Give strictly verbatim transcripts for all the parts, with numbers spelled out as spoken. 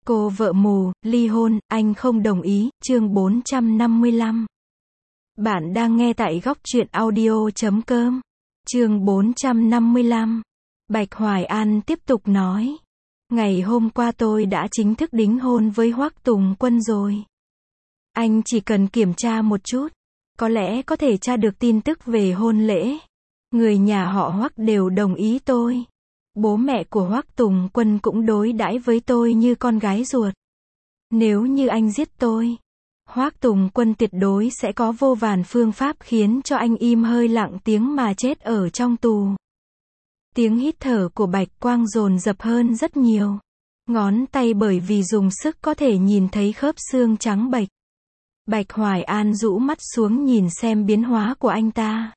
Cô vợ mù, ly hôn, anh không đồng ý, chương bốn trăm năm mươi lăm. Bạn đang nghe tại góc truyện audio chấm com. Chương bốn trăm năm mươi lăm. Bạch Hoài An tiếp tục nói. Ngày hôm qua tôi đã chính thức đính hôn với Hoắc Tùng Quân rồi. Anh chỉ cần kiểm tra một chút. Có lẽ có thể tra được tin tức về hôn lễ. Người nhà họ Hoắc đều đồng ý tôi. Bố mẹ của Hoắc Tùng Quân cũng đối đãi với tôi như con gái ruột. Nếu như anh giết tôi, Hoắc Tùng Quân tuyệt đối sẽ có vô vàn phương pháp khiến cho anh im hơi lặng tiếng mà chết ở trong tù. Tiếng hít thở của Bạch Quang dồn dập hơn rất nhiều. Ngón tay bởi vì dùng sức có thể nhìn thấy khớp xương trắng bệch. Bạch Hoài An rũ mắt xuống nhìn xem biến hóa của anh ta.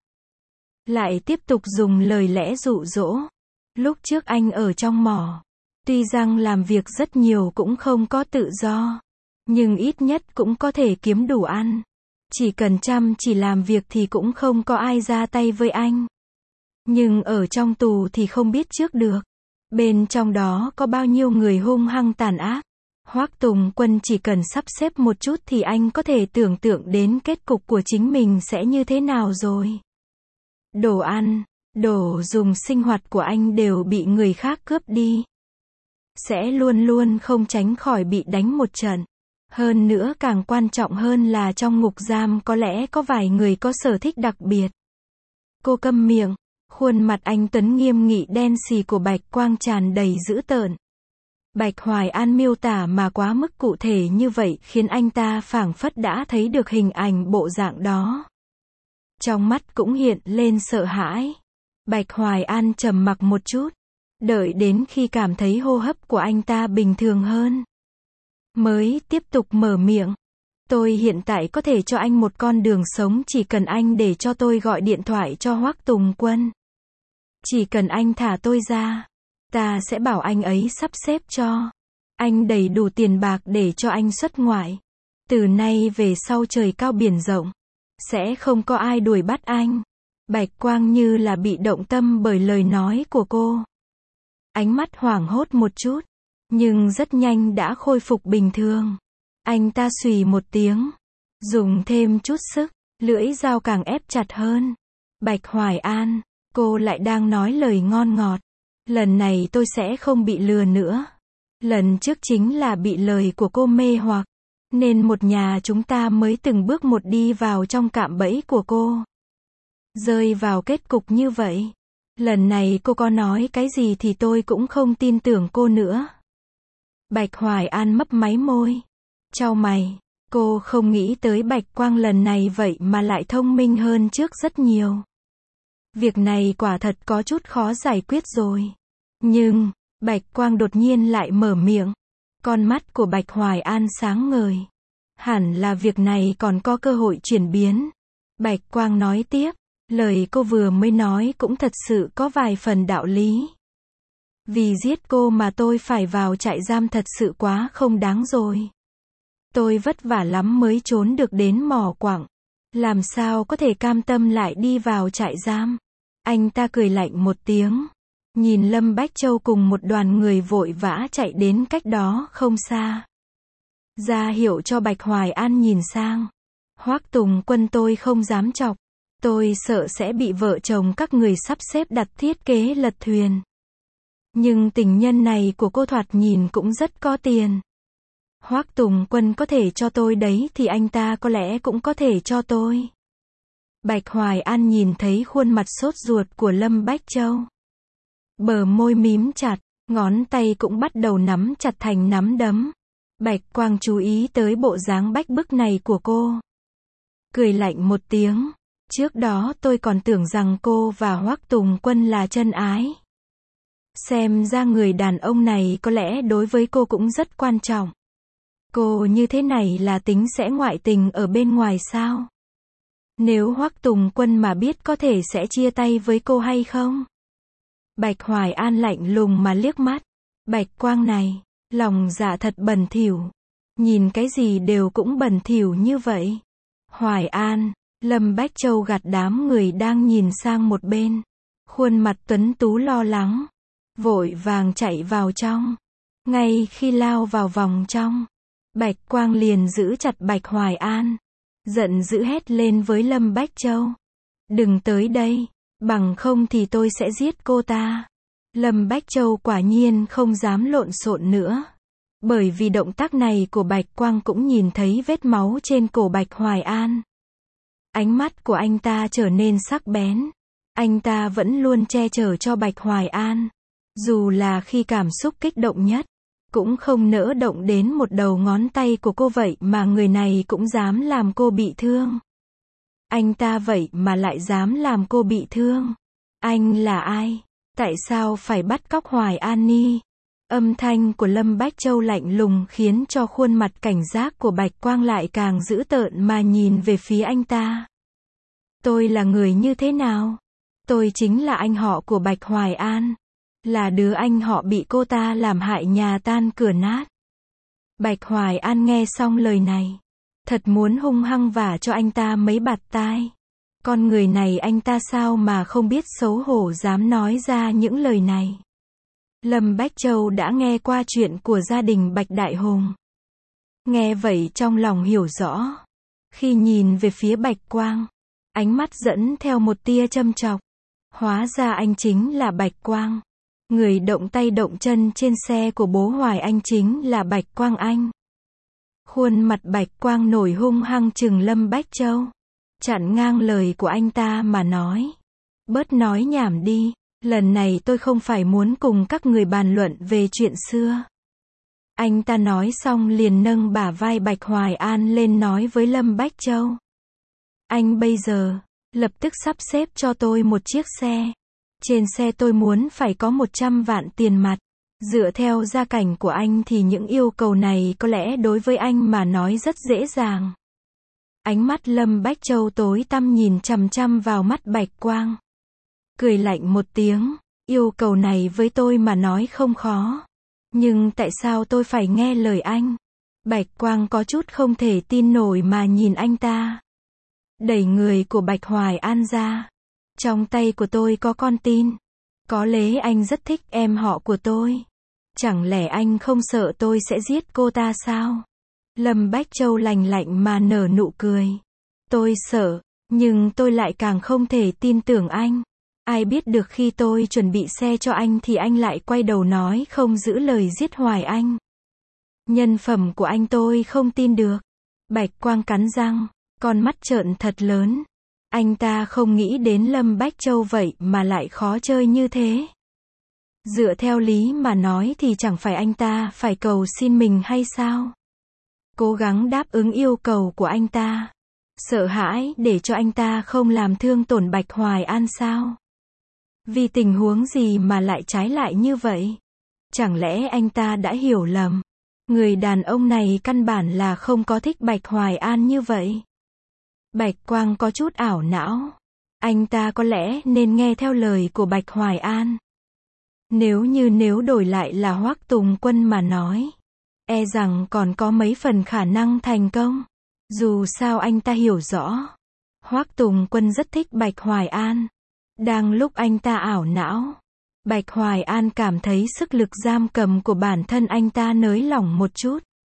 Lại tiếp tục dùng lời lẽ dụ dỗ. Lúc trước anh ở trong mỏ, tuy rằng làm việc rất nhiều cũng không có tự do, nhưng ít nhất cũng có thể kiếm đủ ăn. Chỉ cần chăm chỉ làm việc thì cũng không có ai ra tay với anh. Nhưng ở trong tù thì không biết trước được. Bên trong đó có bao nhiêu người hung hăng tàn ác. Hoắc Tùng Quân chỉ cần sắp xếp một chút thì anh có thể tưởng tượng đến kết cục của chính mình sẽ như thế nào rồi. Đồ ăn, đồ dùng sinh hoạt của anh đều bị người khác cướp đi. Sẽ luôn luôn không tránh khỏi bị đánh một trận. Hơn nữa càng quan trọng hơn là trong ngục giam có lẽ có vài người có sở thích đặc biệt. Cô câm miệng. Khuôn mặt anh tuấn nghiêm nghị đen xì của Bạch Quang tràn đầy dữ tợn. Bạch Hoài An miêu tả mà quá mức cụ thể như vậy khiến anh ta phảng phất đã thấy được hình ảnh bộ dạng đó. Trong mắt cũng hiện lên sợ hãi. Bạch Hoài An trầm mặc một chút, đợi đến khi cảm thấy hô hấp của anh ta bình thường hơn, mới tiếp tục mở miệng. Tôi hiện tại có thể cho anh một con đường sống chỉ cần anh để cho tôi gọi điện thoại cho Hoắc Tùng Quân. Chỉ cần anh thả tôi ra, ta sẽ bảo anh ấy sắp xếp cho anh đầy đủ tiền bạc để cho anh xuất ngoại. Từ nay về sau trời cao biển rộng, sẽ không có ai đuổi bắt anh. Bạch Quang như là bị động tâm bởi lời nói của cô. Ánh mắt hoảng hốt một chút, nhưng rất nhanh đã khôi phục bình thường. Anh ta xùy một tiếng, dùng thêm chút sức, lưỡi dao càng ép chặt hơn. Bạch Hoài An, cô lại đang nói lời ngon ngọt. Lần này tôi sẽ không bị lừa nữa. Lần trước chính là bị lời của cô mê hoặc, nên một nhà chúng ta mới từng bước một đi vào trong cạm bẫy của cô. Rơi vào kết cục như vậy. Lần này cô có nói cái gì thì tôi cũng không tin tưởng cô nữa. Bạch Hoài An mấp máy môi, chau mày. Cô không nghĩ tới Bạch Quang lần này vậy mà lại thông minh hơn trước rất nhiều. Việc này quả thật có chút khó giải quyết rồi. Nhưng, Bạch Quang đột nhiên lại mở miệng. Con mắt của Bạch Hoài An sáng ngời. Hẳn là việc này còn có cơ hội chuyển biến. Bạch Quang nói tiếp. Lời cô vừa mới nói cũng thật sự có vài phần đạo lý. Vì giết cô mà tôi phải vào trại giam thật sự quá không đáng rồi. Tôi vất vả lắm mới trốn được đến mỏ quặng. Làm sao có thể cam tâm lại đi vào trại giam. Anh ta cười lạnh một tiếng. Nhìn Lâm Bách Châu cùng một đoàn người vội vã chạy đến cách đó không xa. Ra hiệu cho Bạch Hoài An nhìn sang. Hoắc Tùng Quân tôi không dám chọc. Tôi sợ sẽ bị vợ chồng các người sắp xếp đặt thiết kế lật thuyền. Nhưng tình nhân này của cô thoạt nhìn cũng rất có tiền. Hoắc Tùng Quân có thể cho tôi đấy thì anh ta có lẽ cũng có thể cho tôi. Bạch Hoài An nhìn thấy khuôn mặt sốt ruột của Lâm Bách Châu. Bờ môi mím chặt, ngón tay cũng bắt đầu nắm chặt thành nắm đấm. Bạch Quang chú ý tới bộ dáng bách bức này của cô. Cười lạnh một tiếng. Trước đó tôi còn tưởng rằng cô và Hoắc Tùng Quân là chân ái. Xem ra người đàn ông này có lẽ đối với cô cũng rất quan trọng. Cô như thế này là tính sẽ ngoại tình ở bên ngoài sao? Nếu Hoắc Tùng Quân mà biết có thể sẽ chia tay với cô hay không? Bạch Hoài An lạnh lùng mà liếc mắt. Bạch Quang này, lòng dạ thật bẩn thỉu. Nhìn cái gì đều cũng bẩn thỉu như vậy. Hoài An. Lâm Bách Châu gạt đám người đang nhìn sang một bên. Khuôn mặt tuấn tú lo lắng. Vội vàng chạy vào trong. Ngay khi lao vào vòng trong, Bạch Quang liền giữ chặt Bạch Hoài An, giận dữ hét lên với Lâm Bách Châu. Đừng tới đây, bằng không thì tôi sẽ giết cô ta. Lâm Bách Châu quả nhiên không dám lộn xộn nữa. Bởi vì động tác này của Bạch Quang cũng nhìn thấy vết máu trên cổ Bạch Hoài An. Ánh mắt của anh ta trở nên sắc bén. Anh ta vẫn luôn che chở cho Bạch Hoài An. Dù là khi cảm xúc kích động nhất, cũng không nỡ động đến một đầu ngón tay của cô, vậy mà người này cũng dám làm cô bị thương. Anh ta vậy mà lại dám làm cô bị thương. Anh là ai? Tại sao phải bắt cóc Hoài An Ni? Âm thanh của Lâm Bách Châu lạnh lùng khiến cho khuôn mặt cảnh giác của Bạch Quang lại càng dữ tợn mà nhìn về phía anh ta. Tôi là người như thế nào? Tôi chính là anh họ của Bạch Hoài An. Là đứa anh họ bị cô ta làm hại nhà tan cửa nát. Bạch Hoài An nghe xong lời này, thật muốn hung hăng vả cho anh ta mấy bạt tai. Con người này anh ta sao mà không biết xấu hổ dám nói ra những lời này. Lâm Bách Châu đã nghe qua chuyện của gia đình Bạch Đại Hùng. Nghe vậy trong lòng hiểu rõ. Khi nhìn về phía Bạch Quang, ánh mắt dẫn theo một tia châm chọc. Hóa ra anh chính là Bạch Quang. Người động tay động chân trên xe của bố Hoài Anh chính là Bạch Quang Anh. Khuôn mặt Bạch Quang nổi hung hăng trừng Lâm Bách Châu, chặn ngang lời của anh ta mà nói. Bớt nói nhảm đi, lần này tôi không phải muốn cùng các người bàn luận về chuyện xưa. Anh ta nói xong liền nâng bả vai Bạch Hoài An lên nói với Lâm Bách Châu. Anh bây giờ, lập tức sắp xếp cho tôi một chiếc xe. Trên xe tôi muốn phải có một trăm vạn tiền mặt. Dựa theo gia cảnh của anh thì những yêu cầu này có lẽ đối với anh mà nói rất dễ dàng. Ánh mắt Lâm Bách Châu tối tăm nhìn chằm chằm vào mắt Bạch Quang. Cười lạnh một tiếng, yêu cầu này với tôi mà nói không khó. Nhưng tại sao tôi phải nghe lời anh? Bạch Quang có chút không thể tin nổi mà nhìn anh ta. Đẩy người của Bạch Hoài An ra. Trong tay của tôi có con tin. Có lẽ anh rất thích em họ của tôi. Chẳng lẽ anh không sợ tôi sẽ giết cô ta sao? Lâm Bách Châu lạnh lạnh mà nở nụ cười. Tôi sợ, nhưng tôi lại càng không thể tin tưởng anh. Ai biết được khi tôi chuẩn bị xe cho anh thì anh lại quay đầu nói không giữ lời giết Hoài Anh. Nhân phẩm của anh tôi không tin được. Bạch Quang cắn răng, con mắt trợn thật lớn. Anh ta không nghĩ đến Lâm Bách Châu vậy mà lại khó chơi như thế. Dựa theo lý mà nói thì chẳng phải anh ta phải cầu xin mình hay sao? Cố gắng đáp ứng yêu cầu của anh ta. Sợ hãi để cho anh ta không làm thương tổn Bạch Hoài An sao? Vì tình huống gì mà lại trái lại như vậy? Chẳng lẽ anh ta đã hiểu lầm? Người đàn ông này căn bản là không có thích Bạch Hoài An như vậy. Bạch Quang có chút ảo não. Anh ta có lẽ nên nghe theo lời của Bạch Hoài An. Nếu như nếu đổi lại là Hoắc Tùng Quân mà nói, e rằng còn có mấy phần khả năng thành công. Dù sao anh ta hiểu rõ, Hoắc Tùng Quân rất thích Bạch Hoài An. Đang lúc anh ta ảo não, Bạch Hoài An cảm thấy sức lực giam cầm của bản thân anh ta nới lỏng một chút.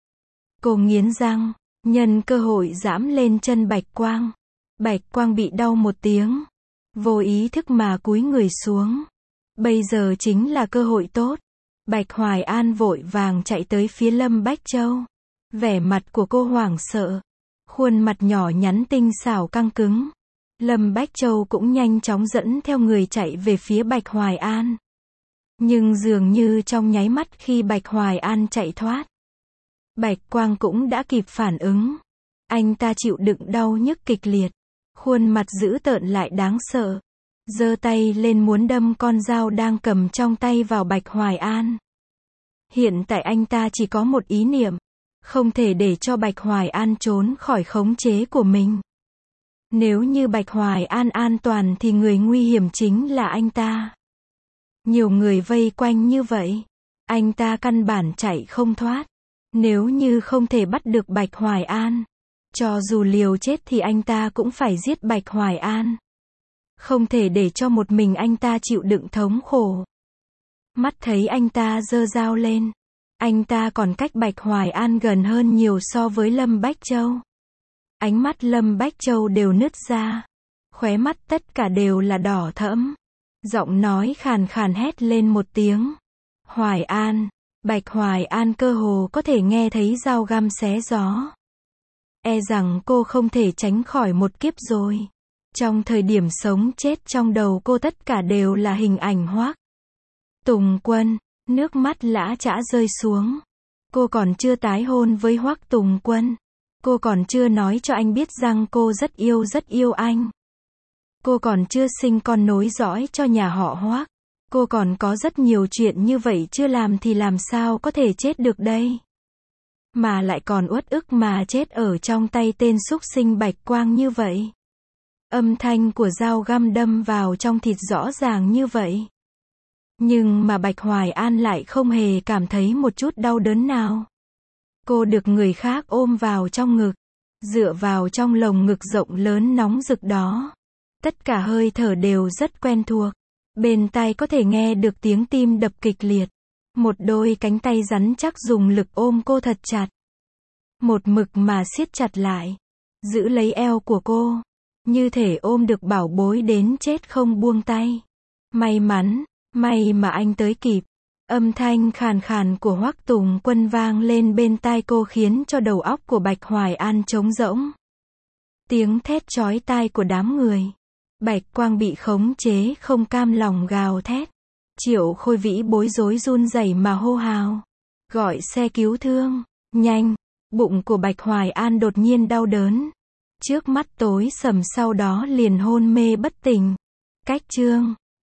Cô nghiến răng, nhân cơ hội giẫm lên chân Bạch Quang. Bạch Quang bị đau một tiếng, vô ý thức mà cúi người xuống. Bây giờ chính là cơ hội tốt. Bạch Hoài An vội vàng chạy tới phía Lâm Bách Châu. Vẻ mặt của cô hoảng sợ, khuôn mặt nhỏ nhắn tinh xảo căng cứng. Lâm Bách Châu cũng nhanh chóng dẫn theo người chạy về phía Bạch Hoài An. Nhưng dường như trong nháy mắt khi Bạch Hoài An chạy thoát, Bạch Quang cũng đã kịp phản ứng. Anh ta chịu đựng đau nhức kịch liệt, khuôn mặt dữ tợn lại đáng sợ, giơ tay lên muốn đâm con dao đang cầm trong tay vào Bạch Hoài An. Hiện tại anh ta chỉ có một ý niệm, không thể để cho Bạch Hoài An trốn khỏi khống chế của mình. Nếu như Bạch Hoài An an toàn thì người nguy hiểm chính là anh ta. Nhiều người vây quanh như vậy, anh ta căn bản chạy không thoát. Nếu như không thể bắt được Bạch Hoài An, cho dù liều chết thì anh ta cũng phải giết Bạch Hoài An. Không thể để cho một mình anh ta chịu đựng thống khổ. Mắt thấy anh ta giơ dao lên, Anh ta còn cách Bạch Hoài An gần hơn nhiều so với Lâm Bách Châu. Ánh mắt Lâm Bách Châu đều nứt ra. Khóe mắt tất cả đều là đỏ thẫm. Giọng nói khàn khàn hét lên một tiếng. Hoài An. Bạch Hoài An cơ hồ có thể nghe thấy dao găm xé gió. E rằng cô không thể tránh khỏi một kiếp rồi. Trong thời điểm sống chết trong đầu cô tất cả đều là hình ảnh Hoắc Tùng Quân. Nước mắt lã chã rơi xuống. Cô còn chưa tái hôn với Hoắc Tùng Quân. Cô còn chưa nói cho anh biết rằng cô rất yêu rất yêu anh. Cô còn chưa sinh con nối dõi cho nhà họ Hoắc. Cô còn có rất nhiều chuyện như vậy chưa làm thì làm sao có thể chết được đây. Mà lại còn uất ức mà chết ở trong tay tên súc sinh Bạch Quang như vậy. Âm thanh của dao găm đâm vào trong thịt rõ ràng như vậy. Nhưng mà Bạch Hoài An lại không hề cảm thấy một chút đau đớn nào. Cô được người khác ôm vào trong ngực, dựa vào trong lồng ngực rộng lớn nóng rực đó. Tất cả hơi thở đều rất quen thuộc. Bên tai có thể nghe được tiếng tim đập kịch liệt. Một đôi cánh tay rắn chắc dùng lực ôm cô thật chặt. Một mực mà siết chặt lại. Giữ lấy eo của cô. Như thể ôm được bảo bối đến chết không buông tay. May mắn, may mà anh tới kịp. Âm thanh khàn khàn của Hoắc Tùng Quân vang lên bên tai cô khiến cho đầu óc của Bạch Hoài An trống rỗng. Tiếng thét chói tai của đám người. Bạch Quang bị khống chế không cam lòng gào thét. Triệu Khôi Vĩ bối rối run rẩy mà hô hào. Gọi xe cứu thương, nhanh. Bụng của Bạch Hoài An đột nhiên đau đớn. Trước mắt tối sầm sau đó liền hôn mê bất tỉnh. Cách chương